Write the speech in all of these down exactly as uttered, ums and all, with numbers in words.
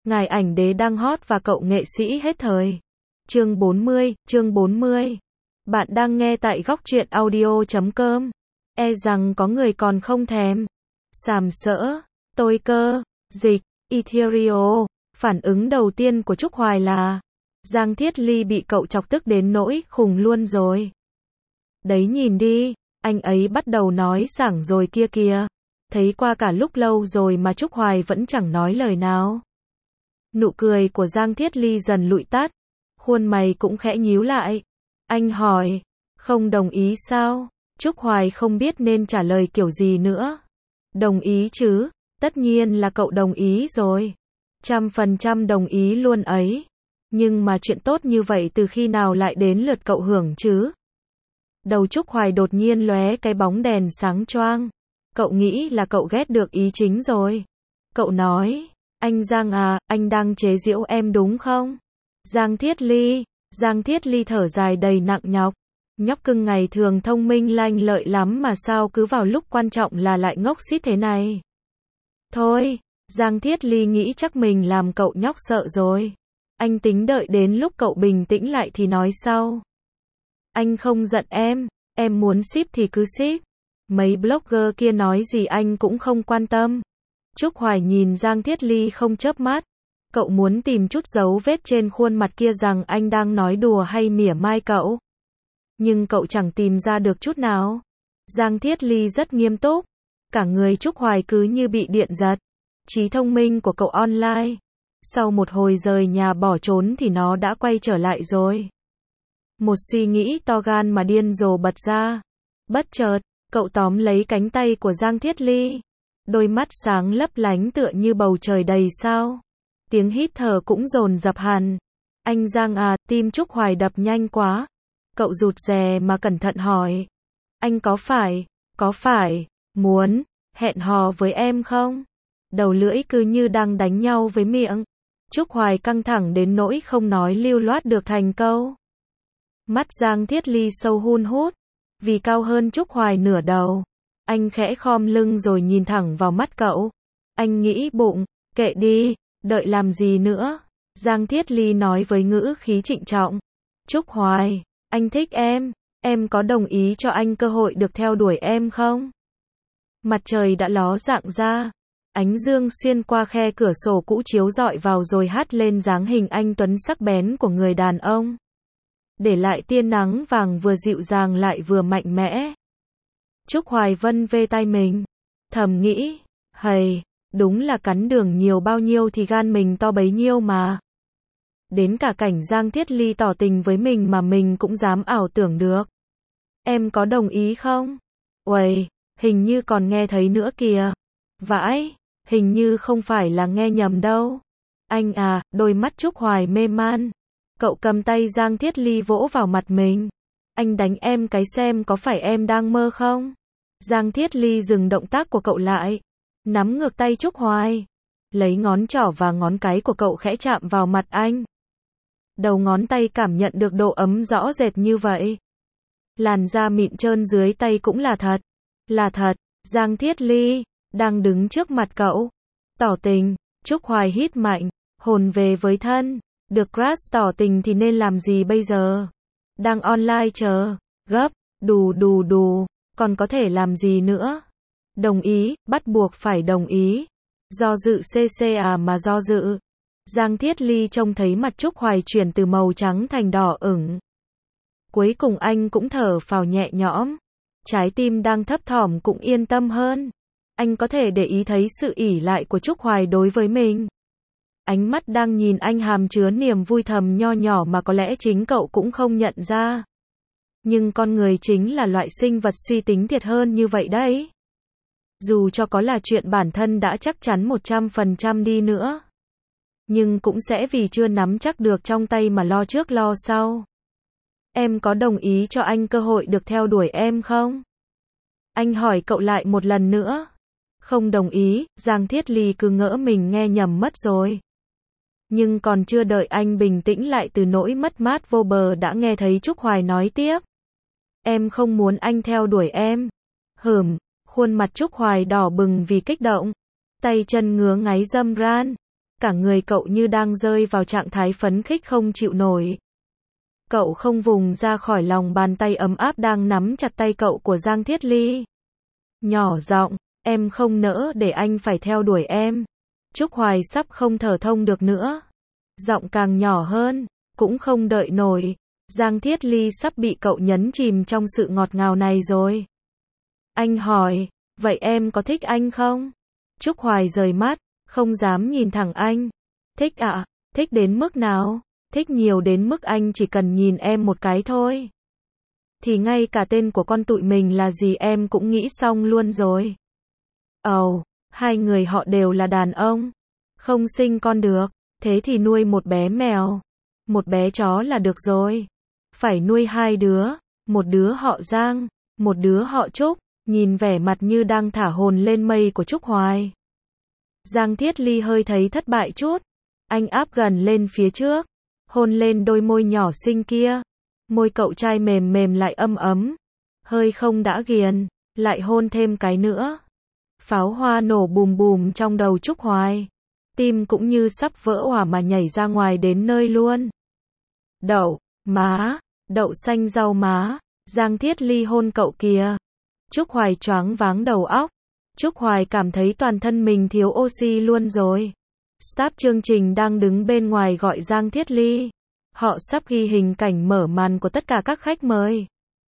Ngài ảnh đế đang hot và cậu nghệ sĩ hết thời. Chương bốn mươi, chương bốn mươi. Bạn đang nghe tại góc truyện audio chấm com. E rằng có người còn không thèm. Sàm sỡ, tôi cơ, dịch, Ethereal. Phản ứng đầu tiên của Trúc Hoài là Giang Thiết Ly bị cậu chọc tức đến nỗi khùng luôn rồi. Đấy nhìn đi, anh ấy bắt đầu nói sảng rồi kia kìa. Thấy qua cả lúc lâu rồi mà Trúc Hoài vẫn chẳng nói lời nào. Nụ cười của Giang Thiết Ly dần lụi tắt, khuôn mày cũng khẽ nhíu lại. Anh hỏi, không đồng ý sao? Trúc Hoài không biết nên trả lời kiểu gì nữa. Đồng ý chứ, tất nhiên là cậu đồng ý rồi. Trăm phần trăm đồng ý luôn ấy. Nhưng mà chuyện tốt như vậy từ khi nào lại đến lượt cậu hưởng chứ? Đầu Trúc Hoài đột nhiên lóe cái bóng đèn sáng choang. Cậu nghĩ là cậu ghét được ý chính rồi. Cậu nói, anh Giang à, anh đang chế giễu em đúng không? Giang Thiết Ly, Giang Thiết Ly thở dài đầy nặng nhọc. Nhóc cưng ngày thường thông minh lanh lợi lắm mà sao cứ vào lúc quan trọng là lại ngốc xít thế này. Thôi, Giang Thiết Ly nghĩ chắc mình làm cậu nhóc sợ rồi. Anh tính đợi đến lúc cậu bình tĩnh lại thì nói sau. Anh không giận em, em muốn ship thì cứ ship. Mấy blogger kia nói gì anh cũng không quan tâm. Trúc Hoài nhìn Giang Thiết Ly không chớp mắt. Cậu muốn tìm chút dấu vết trên khuôn mặt kia rằng anh đang nói đùa hay mỉa mai cậu. Nhưng cậu chẳng tìm ra được chút nào. Giang Thiết Ly rất nghiêm túc. Cả người Trúc Hoài cứ như bị điện giật. Trí thông minh của cậu online. Sau một hồi rời nhà bỏ trốn thì nó đã quay trở lại rồi. Một suy nghĩ to gan mà điên rồ bật ra. Bất chợt, cậu tóm lấy cánh tay của Giang Thiết Ly. Đôi mắt sáng lấp lánh tựa như bầu trời đầy sao. Tiếng hít thở cũng dồn dập hẳn. Anh Giang à, tim Trúc Hoài đập nhanh quá. Cậu rụt rè mà cẩn thận hỏi. Anh có phải, có phải, muốn, hẹn hò với em không? Đầu lưỡi cứ như đang đánh nhau với miệng. Trúc Hoài căng thẳng đến nỗi không nói lưu loát được thành câu. Mắt Giang Thiết Ly sâu hun hút. Vì cao hơn Trúc Hoài nửa đầu. Anh khẽ khom lưng rồi nhìn thẳng vào mắt cậu. Anh nghĩ bụng, kệ đi, đợi làm gì nữa. Giang Thiết Ly nói với ngữ khí trịnh trọng. Trúc Hoài, anh thích em, em có đồng ý cho anh cơ hội được theo đuổi em không? Mặt trời đã ló dạng ra. Ánh dương xuyên qua khe cửa sổ cũ chiếu rọi vào rồi hắt lên dáng hình anh tuấn sắc bén của người đàn ông. Để lại tia nắng vàng vừa dịu dàng lại vừa mạnh mẽ. Trúc Hoài vân vê tay mình. Thầm nghĩ, hầy, đúng là cắn đường nhiều bao nhiêu thì gan mình to bấy nhiêu mà. Đến cả cảnh Giang Thiết Ly tỏ tình với mình mà mình cũng dám ảo tưởng được. Em có đồng ý không? Uầy, hình như còn nghe thấy nữa kìa. Vãi, hình như không phải là nghe nhầm đâu. Anh à, đôi mắt Trúc Hoài mê man. Cậu cầm tay Giang Thiết Ly vỗ vào mặt mình. Anh đánh em cái xem có phải em đang mơ không? Giang Thiết Ly dừng động tác của cậu lại. Nắm ngược tay Trúc Hoài. Lấy ngón trỏ và ngón cái của cậu khẽ chạm vào mặt anh. Đầu ngón tay cảm nhận được độ ấm rõ rệt như vậy. Làn da mịn trơn dưới tay cũng là thật. Là thật, Giang Thiết Ly đang đứng trước mặt cậu. Tỏ tình, Trúc Hoài hít mạnh, hồn về với thân. Được crush tỏ tình thì nên làm gì bây giờ? Đang online chờ, gấp, đù đù đù, còn có thể làm gì nữa? Đồng ý, bắt buộc phải đồng ý. Do dự cc à mà do dự. Giang Thiết Ly trông thấy mặt Trúc Hoài chuyển từ màu trắng thành đỏ ửng. Cuối cùng anh cũng thở phào nhẹ nhõm. Trái tim đang thấp thỏm cũng yên tâm hơn. Anh có thể để ý thấy sự ỷ lại của Trúc Hoài đối với mình. Ánh mắt đang nhìn anh hàm chứa niềm vui thầm nho nhỏ mà có lẽ chính cậu cũng không nhận ra. Nhưng con người chính là loại sinh vật suy tính thiệt hơn như vậy đấy. Dù cho có là chuyện bản thân đã chắc chắn một trăm phần trăm đi nữa. Nhưng cũng sẽ vì chưa nắm chắc được trong tay mà lo trước lo sau. Em có đồng ý cho anh cơ hội được theo đuổi em không? Anh hỏi cậu lại một lần nữa. Không đồng ý, Giang Thiết Ly cứ ngỡ mình nghe nhầm mất rồi. Nhưng còn chưa đợi anh bình tĩnh lại từ nỗi mất mát vô bờ đã nghe thấy Trúc Hoài nói tiếp. Em không muốn anh theo đuổi em. Hửm, khuôn mặt Trúc Hoài đỏ bừng vì kích động. Tay chân ngứa ngáy râm ran. Cả người cậu như đang rơi vào trạng thái phấn khích không chịu nổi. Cậu không vùng ra khỏi lòng bàn tay ấm áp đang nắm chặt tay cậu của Giang Thiết Ly. Nhỏ giọng, em không nỡ để anh phải theo đuổi em. Trúc Hoài sắp không thở thông được nữa. Giọng càng nhỏ hơn, cũng không đợi nổi. Giang Thiết Ly sắp bị cậu nhấn chìm trong sự ngọt ngào này rồi. Anh hỏi, vậy em có thích anh không? Trúc Hoài rời mắt, không dám nhìn thẳng anh. Thích ạ, à? Thích đến mức nào? Thích nhiều đến mức anh chỉ cần nhìn em một cái thôi. Thì ngay cả tên của con tụi mình là gì em cũng nghĩ xong luôn rồi. Ồ, oh, hai người họ đều là đàn ông. Không sinh con được, thế thì nuôi một bé mèo. Một bé chó là được rồi. Phải nuôi hai đứa, một đứa họ Giang, một đứa họ Trúc. Nhìn vẻ mặt như đang thả hồn lên mây của Trúc Hoài. Giang Thiết Ly hơi thấy thất bại chút. Anh áp gần lên phía trước, hôn lên đôi môi nhỏ xinh kia. Môi cậu trai mềm mềm lại ấm ấm. Hơi không đã ghiền, lại hôn thêm cái nữa. Pháo hoa nổ bùm bùm trong đầu Trúc Hoài. Tim cũng như sắp vỡ òa mà nhảy ra ngoài đến nơi luôn. Đậu, má, đậu xanh rau má. Giang Thiết Ly hôn cậu kìa. Trúc Hoài choáng váng đầu óc. Trúc Hoài cảm thấy toàn thân mình thiếu oxy luôn rồi. Staff chương trình đang đứng bên ngoài gọi Giang Thiết Ly. Họ sắp ghi hình cảnh mở màn của tất cả các khách mời.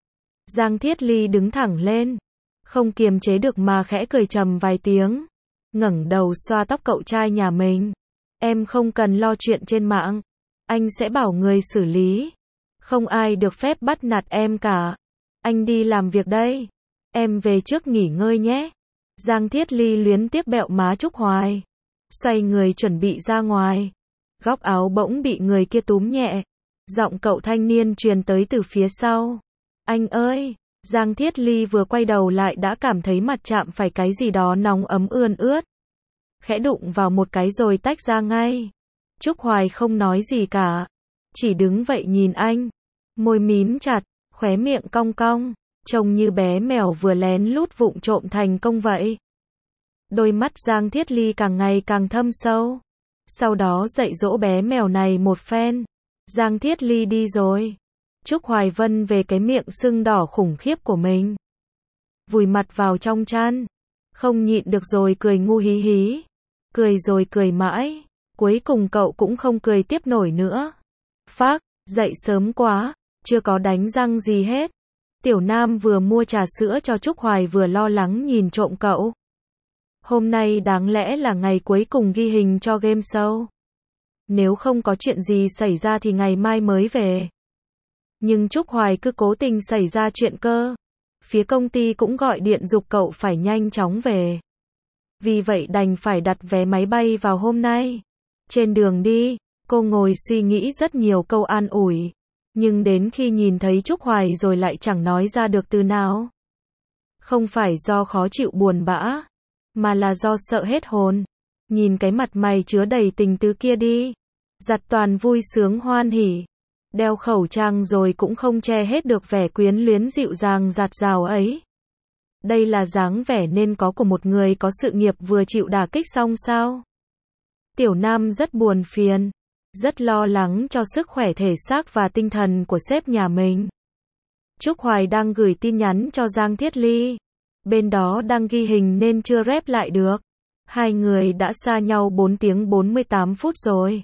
Giang Thiết Ly đứng thẳng lên. Không kiềm chế được mà khẽ cười trầm vài tiếng. Ngẩng đầu xoa tóc cậu trai nhà mình. Em không cần lo chuyện trên mạng. Anh sẽ bảo người xử lý. Không ai được phép bắt nạt em cả. Anh đi làm việc đây. Em về trước nghỉ ngơi nhé. Giang Thiết Ly luyến tiếc bẹo má Trúc Hoài. Xoay người chuẩn bị ra ngoài. Góc áo bỗng bị người kia túm nhẹ. Giọng cậu thanh niên truyền tới từ phía sau. Anh ơi! Giang Thiết Ly vừa quay đầu lại đã cảm thấy mặt chạm phải cái gì đó nóng ấm ươn ướt. Khẽ đụng vào một cái rồi tách ra ngay. Trúc Hoài không nói gì cả. Chỉ đứng vậy nhìn anh. Môi mím chặt, khóe miệng cong cong. Trông như bé mèo vừa lén lút vụng trộm thành công vậy. Đôi mắt Giang Thiết Ly càng ngày càng thâm sâu. Sau đó dạy dỗ bé mèo này một phen. Giang Thiết Ly đi rồi. Trúc Hoài Vân về cái miệng sưng đỏ khủng khiếp của mình. Vùi mặt vào trong chăn. Không nhịn được rồi cười ngu hí hí. Cười rồi cười mãi. Cuối cùng cậu cũng không cười tiếp nổi nữa. Phác, dậy sớm quá. Chưa có đánh răng gì hết. Tiểu Nam vừa mua trà sữa cho Trúc Hoài vừa lo lắng nhìn trộm cậu. Hôm nay đáng lẽ là ngày cuối cùng ghi hình cho game show. Nếu không có chuyện gì xảy ra thì ngày mai mới về. Nhưng Trúc Hoài cứ cố tình xảy ra chuyện cơ. Phía công ty cũng gọi điện giục cậu phải nhanh chóng về. Vì vậy đành phải đặt vé máy bay vào hôm nay. Trên đường đi, cô ngồi suy nghĩ rất nhiều câu an ủi. Nhưng đến khi nhìn thấy Trúc Hoài rồi lại chẳng nói ra được từ nào. Không phải do khó chịu buồn bã, mà là do sợ hết hồn. Nhìn cái mặt mày chứa đầy tình tứ kia đi. Giặt toàn vui sướng hoan hỉ. Đeo khẩu trang rồi cũng không che hết được vẻ quyến luyến dịu dàng dạt dào ấy. Đây là dáng vẻ nên có của một người có sự nghiệp vừa chịu đả kích xong sao? Tiểu Nam rất buồn phiền. Rất lo lắng cho sức khỏe thể xác và tinh thần của sếp nhà mình. Trúc Hoài đang gửi tin nhắn cho Giang Thiết Ly. Bên đó đang ghi hình nên chưa rep lại được. Hai người đã xa nhau bốn tiếng bốn mươi tám phút rồi.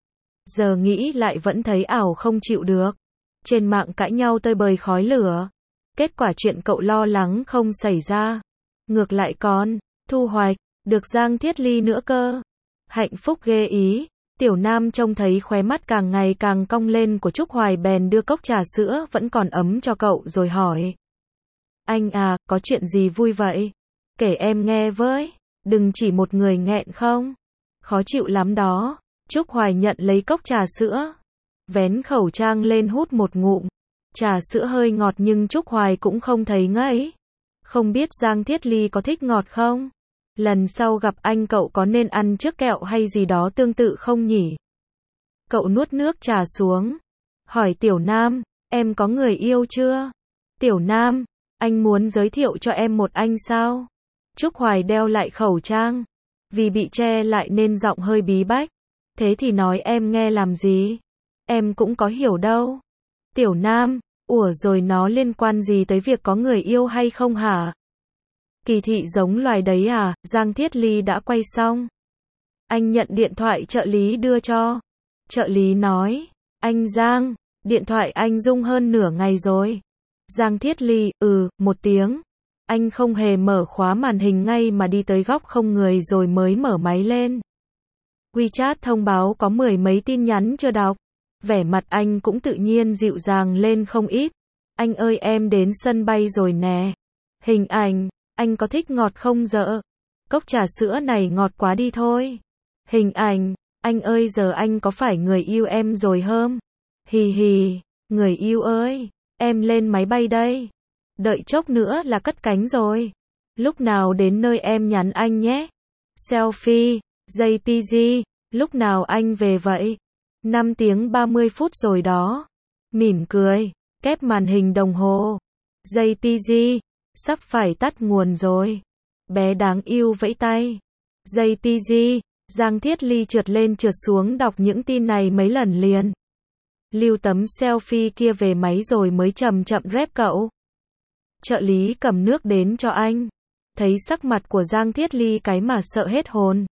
Giờ nghĩ lại vẫn thấy ảo không chịu được. Trên mạng cãi nhau tơi bời khói lửa. Kết quả chuyện cậu lo lắng không xảy ra. Ngược lại còn thu hoạch được Giang Thiết Ly nữa cơ. Hạnh phúc ghê ý. Tiểu Nam trông thấy khóe mắt càng ngày càng cong lên của Trúc Hoài bèn đưa cốc trà sữa vẫn còn ấm cho cậu rồi hỏi. Anh à, có chuyện gì vui vậy? Kể em nghe với. Đừng chỉ một người nghẹn không? Khó chịu lắm đó. Trúc Hoài nhận lấy cốc trà sữa. Vén khẩu trang lên hút một ngụm. Trà sữa hơi ngọt nhưng Trúc Hoài cũng không thấy ngấy. Không biết Giang Thiết Ly có thích ngọt không? Lần sau gặp anh cậu có nên ăn trước kẹo hay gì đó tương tự không nhỉ? Cậu nuốt nước trà xuống. Hỏi Tiểu Nam, em có người yêu chưa? Tiểu Nam, anh muốn giới thiệu cho em một anh sao? Trúc Hoài đeo lại khẩu trang. Vì bị che lại nên giọng hơi bí bách. Thế thì nói em nghe làm gì? Em cũng có hiểu đâu. Tiểu Nam, ủa rồi nó liên quan gì tới việc có người yêu hay không hả? Kỳ thị giống loài đấy à? Giang Thiết Ly đã quay xong. Anh nhận điện thoại trợ lý đưa cho. Trợ lý nói, anh Giang, điện thoại anh rung hơn nửa ngày rồi. Giang Thiết Ly, ừ, một tiếng. Anh không hề mở khóa màn hình ngay mà đi tới góc không người rồi mới mở máy lên. WeChat thông báo có mười mấy tin nhắn chưa đọc. Vẻ mặt anh cũng tự nhiên dịu dàng lên không ít. Anh ơi em đến sân bay rồi nè. Hình ảnh, anh có thích ngọt không dợ? Cốc trà sữa này ngọt quá đi thôi. Hình ảnh, anh ơi giờ anh có phải người yêu em rồi hơm? Hì hì, người yêu ơi, em lên máy bay đây. Đợi chốc nữa là cất cánh rồi. Lúc nào đến nơi em nhắn anh nhé. Selfie, gi pê giê, lúc nào anh về vậy? năm tiếng ba mươi phút rồi đó. Mỉm cười, kép màn hình đồng hồ. gi pê giê, sắp phải tắt nguồn rồi. Bé đáng yêu vẫy tay. gi pê giê, Giang Thiết Ly trượt lên trượt xuống đọc những tin này mấy lần liền. Lưu tấm selfie kia về máy rồi mới chậm chậm rep cậu. Trợ lý cầm nước đến cho anh. Thấy sắc mặt của Giang Thiết Ly cái mà sợ hết hồn.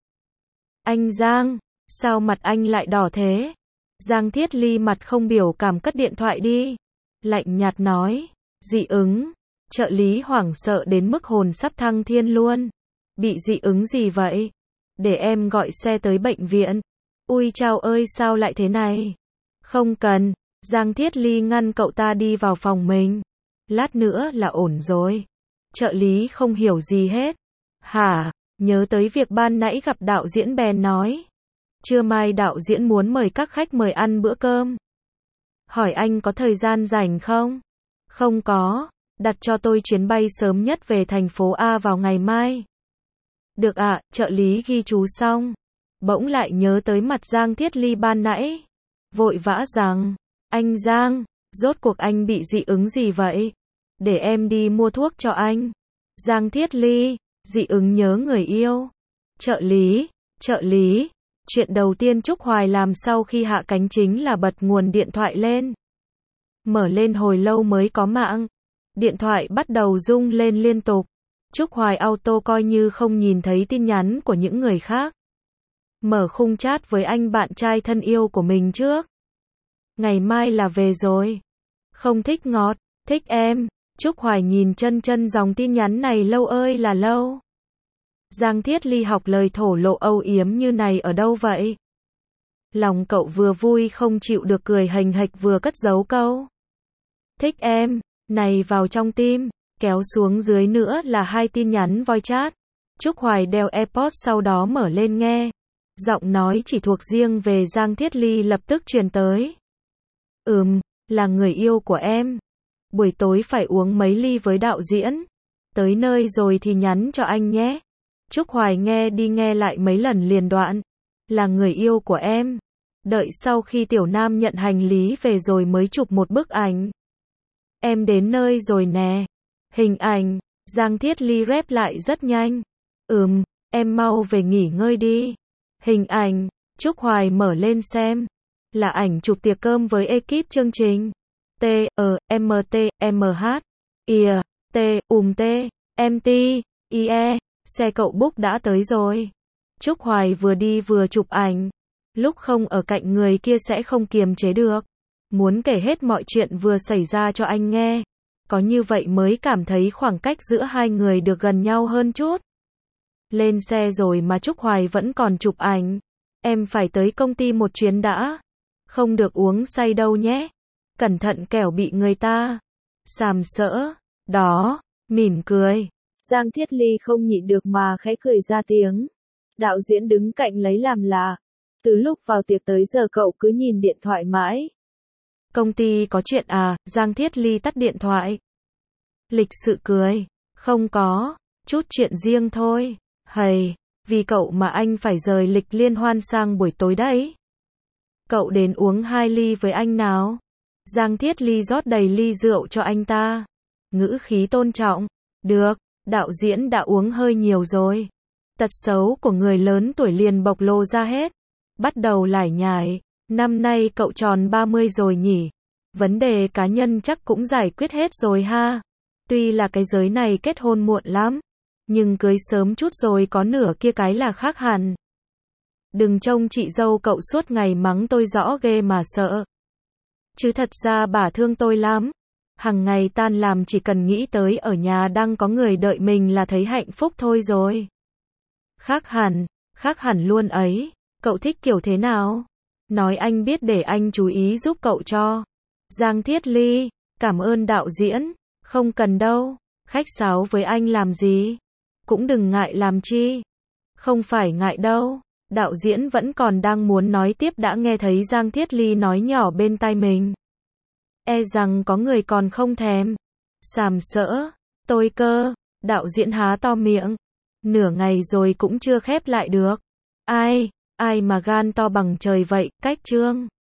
Anh Giang, sao mặt anh lại đỏ thế? Giang Thiết Ly mặt không biểu cảm cất điện thoại đi. Lạnh nhạt nói, dị ứng. Trợ lý hoảng sợ đến mức hồn sắp thăng thiên luôn. Bị dị ứng gì vậy? Để em gọi xe tới bệnh viện. Ui chao ơi sao lại thế này? Không cần. Giang Thiết Ly ngăn cậu ta đi vào phòng mình. Lát nữa là ổn rồi. Trợ lý không hiểu gì hết. Hả? Nhớ tới việc ban nãy gặp đạo diễn bèn nói. Trưa mai đạo diễn muốn mời các khách mời ăn bữa cơm. Hỏi anh có thời gian rảnh không? Không có. Đặt cho tôi chuyến bay sớm nhất về thành phố A vào ngày mai. Được ạ, à, trợ lý ghi chú xong. Bỗng lại nhớ tới mặt Giang Thiết Ly ban nãy. Vội vã rằng, anh Giang, rốt cuộc anh bị dị ứng gì vậy? Để em đi mua thuốc cho anh. Giang Thiết Ly, dị ứng nhớ người yêu. Trợ lý, trợ lý. Chuyện đầu tiên Trúc Hoài làm sau khi hạ cánh chính là bật nguồn điện thoại lên. Mở lên hồi lâu mới có mạng. Điện thoại bắt đầu rung lên liên tục. Trúc Hoài auto coi như không nhìn thấy tin nhắn của những người khác. Mở khung chat với anh bạn trai thân yêu của mình trước. Ngày mai là về rồi. Không thích ngọt, thích em. Trúc Hoài nhìn chân chân dòng tin nhắn này lâu ơi là lâu. Giang Thiết Ly học lời thổ lộ âu yếm như này ở đâu vậy? Lòng cậu vừa vui không chịu được cười hành hạch vừa cất giấu câu. Thích em, này vào trong tim, kéo xuống dưới nữa là hai tin nhắn voice chat. Trúc Hoài đeo AirPods sau đó mở lên nghe. Giọng nói chỉ thuộc riêng về Giang Thiết Ly lập tức truyền tới. Ừm, là người yêu của em. Buổi tối phải uống mấy ly với đạo diễn. Tới nơi rồi thì nhắn cho anh nhé. Trúc Hoài nghe đi nghe lại mấy lần liền đoạn. Là người yêu của em. Đợi sau khi Tiểu Nam nhận hành lý về rồi mới chụp một bức ảnh. Em đến nơi rồi nè. Hình ảnh, Giang Thiết Ly rep lại rất nhanh. Ừm, em mau về nghỉ ngơi đi. Hình ảnh, Trúc Hoài mở lên xem. Là ảnh chụp tiệc cơm với ekip chương trình. T, E, M, T, M, H, I, T, ùm T, M, T, I, E. Xe cậu book đã tới rồi. Trúc Hoài vừa đi vừa chụp ảnh. Lúc không ở cạnh người kia sẽ không kiềm chế được. Muốn kể hết mọi chuyện vừa xảy ra cho anh nghe. Có như vậy mới cảm thấy khoảng cách giữa hai người được gần nhau hơn chút. Lên xe rồi mà Trúc Hoài vẫn còn chụp ảnh. Em phải tới công ty một chuyến đã. Không được uống say đâu nhé. Cẩn thận kẻo bị người ta sàm sỡ. Đó, mỉm cười. Giang Thiết Ly không nhịn được mà khẽ cười ra tiếng. Đạo diễn đứng cạnh lấy làm lạ. Từ lúc vào tiệc tới giờ cậu cứ nhìn điện thoại mãi. Công ty có chuyện à? Giang Thiết Ly tắt điện thoại. Lịch sự cười. Không có, chút chuyện riêng thôi. Hầy, vì cậu mà anh phải rời lịch liên hoan sang buổi tối đấy. Cậu đến uống hai ly với anh nào? Giang Thiết Ly rót đầy ly rượu cho anh ta. Ngữ khí tôn trọng. Được, đạo diễn đã uống hơi nhiều rồi. Tật xấu của người lớn tuổi liền bộc lộ ra hết. Bắt đầu lải nhải. Năm nay cậu tròn ba mươi rồi nhỉ? Vấn đề cá nhân chắc cũng giải quyết hết rồi ha. Tuy là cái giới này kết hôn muộn lắm, nhưng cưới sớm chút rồi có nửa kia cái là khác hẳn. Đừng trông chị dâu cậu suốt ngày mắng tôi rõ ghê mà sợ. Chứ thật ra bà thương tôi lắm. Hằng ngày tan làm chỉ cần nghĩ tới ở nhà đang có người đợi mình là thấy hạnh phúc thôi rồi. Khác hẳn, khác hẳn luôn ấy. Cậu thích kiểu thế nào? Nói anh biết để anh chú ý giúp cậu cho. Giang Thiết Ly, cảm ơn đạo diễn. Không cần đâu, khách sáo với anh làm gì? Cũng đừng ngại làm chi. Không phải ngại đâu. Đạo diễn vẫn còn đang muốn nói tiếp đã nghe thấy Giang Thiết Ly nói nhỏ bên tai mình. E rằng có người còn không thèm. Sàm sỡ, tôi cơ. Đạo diễn há to miệng. Nửa ngày rồi cũng chưa khép lại được. Ai, ai mà gan to bằng trời vậy, cách trương.